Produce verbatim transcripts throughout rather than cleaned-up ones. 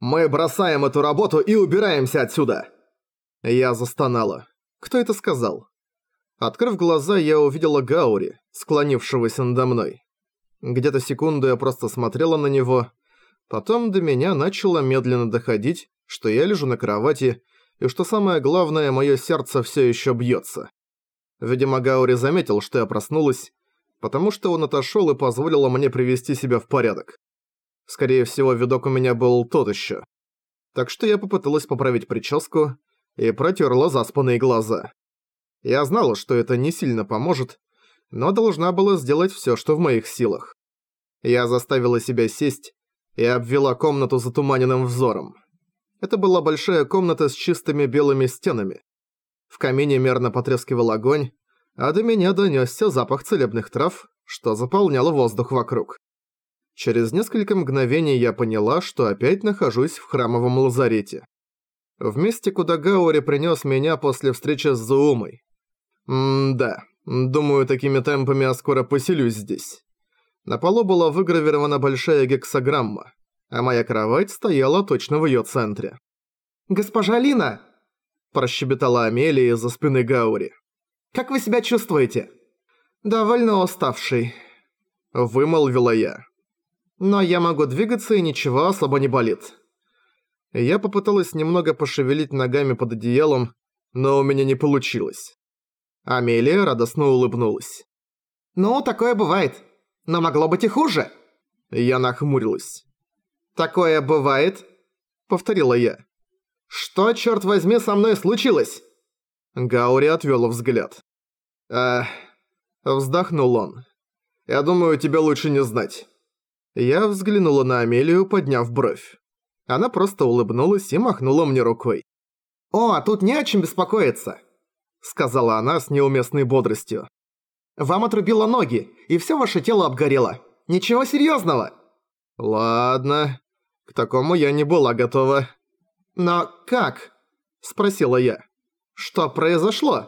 Мы бросаем эту работу и убираемся отсюда!» Я застонала. Кто это сказал? Открыв глаза, я увидела Гаори, склонившегося надо мной. Где-то секунду я просто смотрела на него. Потом до меня начало медленно доходить, что я лежу на кровати, и что самое главное, мое сердце все еще бьется. Видимо, Гаори заметил, что я проснулась, потому что он отошел и позволил мне привести себя в порядок. Скорее всего, видок у меня был тот еще. Так что я попыталась поправить прическу и протерла заспанные глаза. Я знала, что это не сильно поможет, но должна была сделать все, что в моих силах. Я заставила себя сесть и обвела комнату затуманенным взором. Это была большая комната с чистыми белыми стенами. В камине мерно потрескивал огонь, а до меня донёсся запах целебных трав, что заполнял воздух вокруг. Через несколько мгновений я поняла, что опять нахожусь в храмовом лазарете. В месте, куда Гаори принёс меня после встречи с Зуумой. М-да, думаю, такими темпами я скоро поселюсь здесь. На полу была выгравирована большая гексаграмма, а моя кровать стояла точно в её центре. «Госпожа Лина!» – прощебетала Амелия из-за спины Гаори. «Как вы себя чувствуете?» «Довольно уставший», – вымолвила я. «Но я могу двигаться и ничего особо не болит». Я попыталась немного пошевелить ногами под одеялом, но у меня не получилось. Амелия радостно улыбнулась. «Ну, такое бывает. Но могло быть и хуже». Я нахмурилась. «Такое бывает?» – повторила я. «Что, черт возьми, со мной случилось?» Гаори отвёл взгляд. «Эх...» – вздохнул он. «Я думаю, тебе лучше не знать». Я взглянула на Амелию, подняв бровь. Она просто улыбнулась и махнула мне рукой. «О, тут не о чем беспокоиться», – сказала она с неуместной бодростью. «Вам отрубило ноги, и всё ваше тело обгорело. Ничего серьёзного». «Ладно, к такому я не была готова». «Но как?» – спросила я. «Что произошло?»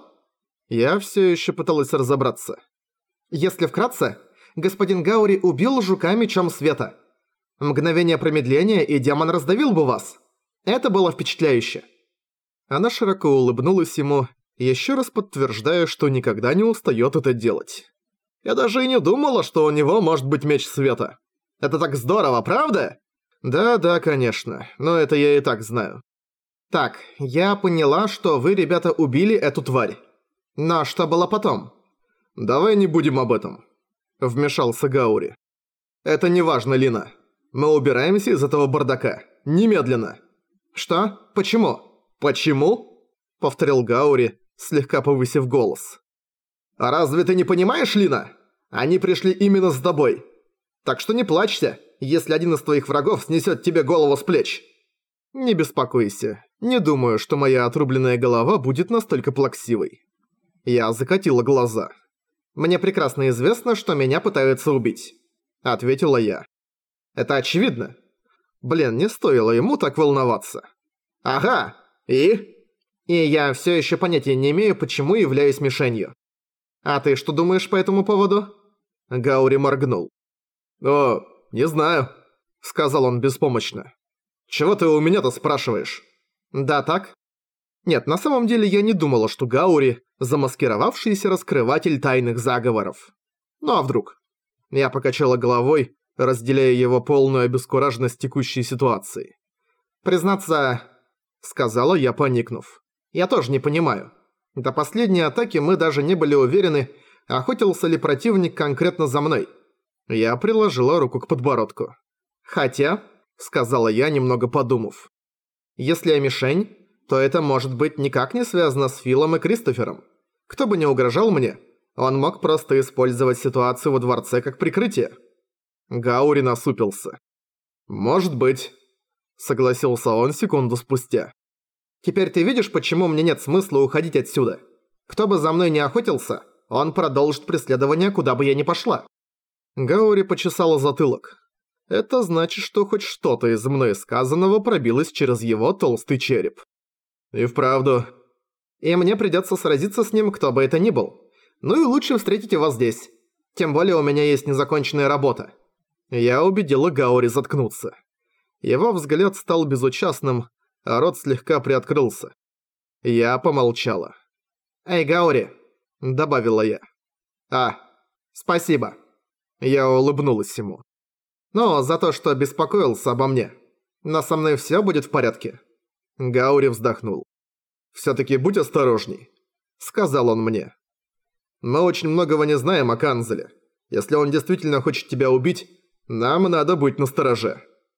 Я всё ещё пыталась разобраться. «Если вкратце, господин Гаори убил жука мечом света. Мгновение промедления, и демон раздавил бы вас. Это было впечатляюще». Она широко улыбнулась ему, ещё раз подтверждая, что никогда не устаёт это делать. «Я даже и не думала, что у него может быть меч света. Это так здорово, правда?» «Да-да, конечно, но это я и так знаю». «Так, я поняла, что вы, ребята, убили эту тварь. Но что было потом?» «Давай не будем об этом», – вмешался Гаори. «Это не важно, Лина. Мы убираемся из этого бардака. Немедленно». «Что? Почему?» «Почему?» – повторил Гаори, слегка повысив голос. «А разве ты не понимаешь, Лина? Они пришли именно с тобой. Так что не плачься, если один из твоих врагов снесет тебе голову с плеч». «Не беспокойся. Не думаю, что моя отрубленная голова будет настолько плаксивой». Я закатила глаза. «Мне прекрасно известно, что меня пытаются убить», — ответила я. «Это очевидно. Блин, не стоило ему так волноваться». «Ага, и?» «И я всё ещё понятия не имею, почему являюсь мишенью. А ты что думаешь по этому поводу?» Гаори моргнул. «О, не знаю», — сказал он беспомощно. «Чего ты у меня-то спрашиваешь?» «Да так?» Нет, на самом деле я не думала, что Гаори – замаскировавшийся раскрыватель тайных заговоров. Ну а вдруг? Я покачала головой, разделяя его полную обескураженность текущей ситуации. «Признаться, — сказала я, поникнув, — я тоже не понимаю. До последней атаки мы даже не были уверены, охотился ли противник конкретно за мной». Я приложила руку к подбородку. «Хотя, — сказала я, немного подумав, — если я мишень, то это может быть никак не связано с Филом и Кристофером. Кто бы ни угрожал мне, он мог просто использовать ситуацию во дворце как прикрытие». Гаори насупился. «Может быть», — согласился он секунду спустя. «Теперь ты видишь, почему мне нет смысла уходить отсюда? Кто бы за мной не охотился, он продолжит преследование, куда бы я ни пошла». Гаори почесала затылок. Это значит, что хоть что-то из мной сказанного пробилось через его толстый череп. И вправду. И мне придется сразиться с ним, кто бы это ни был. Ну и лучше встретить его здесь. Тем более у меня есть незаконченная работа. Я убедила Гаори заткнуться. Его взгляд стал безучастным, а рот слегка приоткрылся. Я помолчала. «Эй, Гаори!» – добавила я. «А, спасибо!» Я улыбнулась ему. «Ну, за то, что беспокоился обо мне. Но со мной всё будет в порядке». Гаори вздохнул. «Всё-таки будь осторожней», – сказал он мне. «Мы очень многого не знаем о Канзеле. Если он действительно хочет тебя убить, нам надо быть настороже».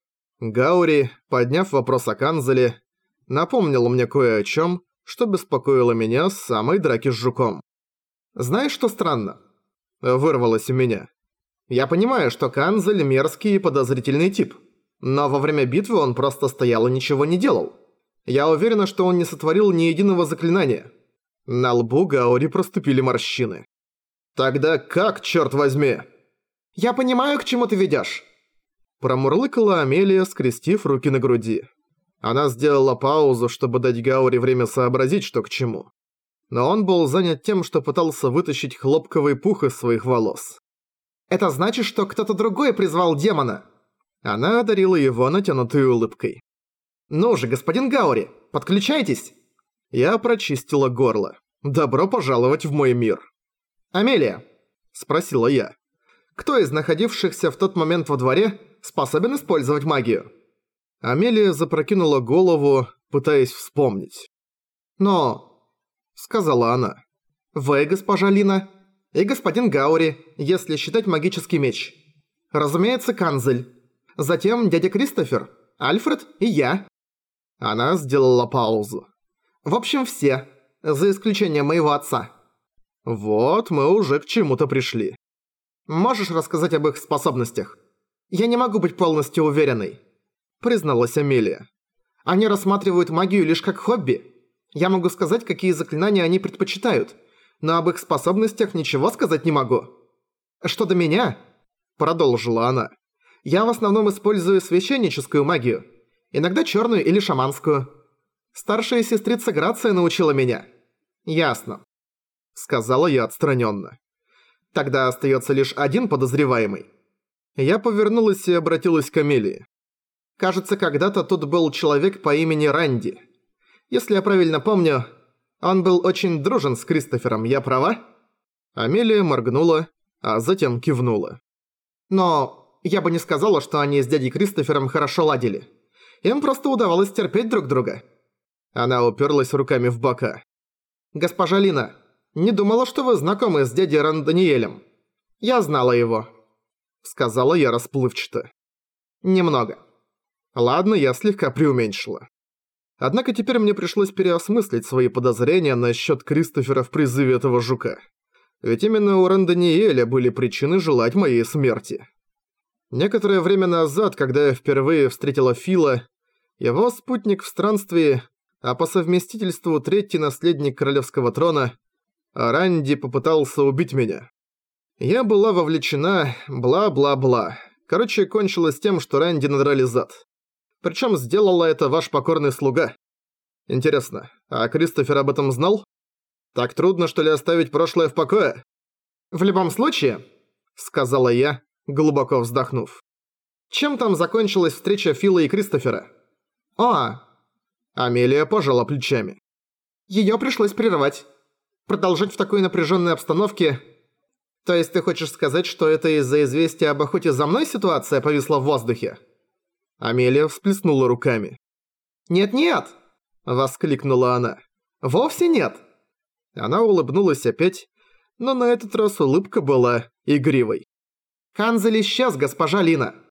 Гаори, подняв вопрос о Канзеле, напомнил мне кое о чём, что беспокоило меня с самой драки с жуком. «Знаешь, что странно?» – вырвалось у меня. «Я понимаю, что Канзель мерзкий и подозрительный тип, но во время битвы он просто стоял и ничего не делал. Я уверена, что он не сотворил ни единого заклинания». На лбу Гаори проступили морщины. «Тогда как, чёрт возьми?» «Я понимаю, к чему ты ведёшь», – промурлыкала Амелия, скрестив руки на груди. Она сделала паузу, чтобы дать Гаори время сообразить, что к чему. Но он был занят тем, что пытался вытащить хлопковый пух из своих волос. «Это значит, что кто-то другой призвал демона!» Она одарила его натянутой улыбкой. «Ну же, господин Гаори, подключайтесь!» Я прочистила горло. «Добро пожаловать в мой мир!» «Амелия!» – спросила я. «Кто из находившихся в тот момент во дворе способен использовать магию?» Амелия запрокинула голову, пытаясь вспомнить. «Но...» – сказала она. «Вы, госпожа Лина, и господин Гаори, если считать магический меч. Разумеется, Канзель. Затем дядя Кристофер, Альфред и я». Она сделала паузу. «В общем, все, за исключением моего отца». «Вот мы уже к чему-то пришли». «Можешь рассказать об их способностях? Я не могу быть полностью уверенной», – призналась Амелия. «Они рассматривают магию лишь как хобби. Я могу сказать, какие заклинания они предпочитают, но об их способностях ничего сказать не могу. Что до меня», – продолжила она, – «я в основном использую священническую магию, иногда черную или шаманскую. Старшая сестрица Грация научила меня». «Ясно», – сказала я отстраненно. «Тогда остается лишь один подозреваемый». Я повернулась и обратилась к Амелии. «Кажется, когда-то тут был человек по имени Ранди. Если я правильно помню, он был очень дружен с Кристофером, я права?» Амелия моргнула, а затем кивнула. «Но я бы не сказала, что они с дядей Кристофером хорошо ладили. Им просто удавалось терпеть друг друга». Она уперлась руками в бока. «Госпожа Лина, не думала, что вы знакомы с дядей Ранданиэлем. Я знала его», — сказала я расплывчато. «Немного». Ладно, я слегка преуменьшила. Однако теперь мне пришлось переосмыслить свои подозрения насчет Кристофера в призыве этого жука. Ведь именно у Ранданиэля были причины желать моей смерти. Некоторое время назад, когда я впервые встретила Фила, его спутник в странстве, а по совместительству третий наследник королевского трона, Ранди попытался убить меня. Я была вовлечена, бла-бла-бла. Короче, кончилось тем, что Ранди надрали зад. Причем сделала это ваш покорный слуга. Интересно, а Кристофер об этом знал? Так трудно, что ли, оставить прошлое в покое? «В любом случае», — сказала я, глубоко вздохнув. «Чем там закончилась встреча Фила и Кристофера?» «О!» Амелия пожала плечами. «Её пришлось прервать. Продолжать в такой напряженной обстановке... То есть ты хочешь сказать, что это из-за известия об охоте за мной ситуация повисла в воздухе?» Амелия всплеснула руками. «Нет-нет!» – воскликнула она. «Вовсе нет!» Она улыбнулась опять, но на этот раз улыбка была игривой. «Канзель исчез, госпожа Лина.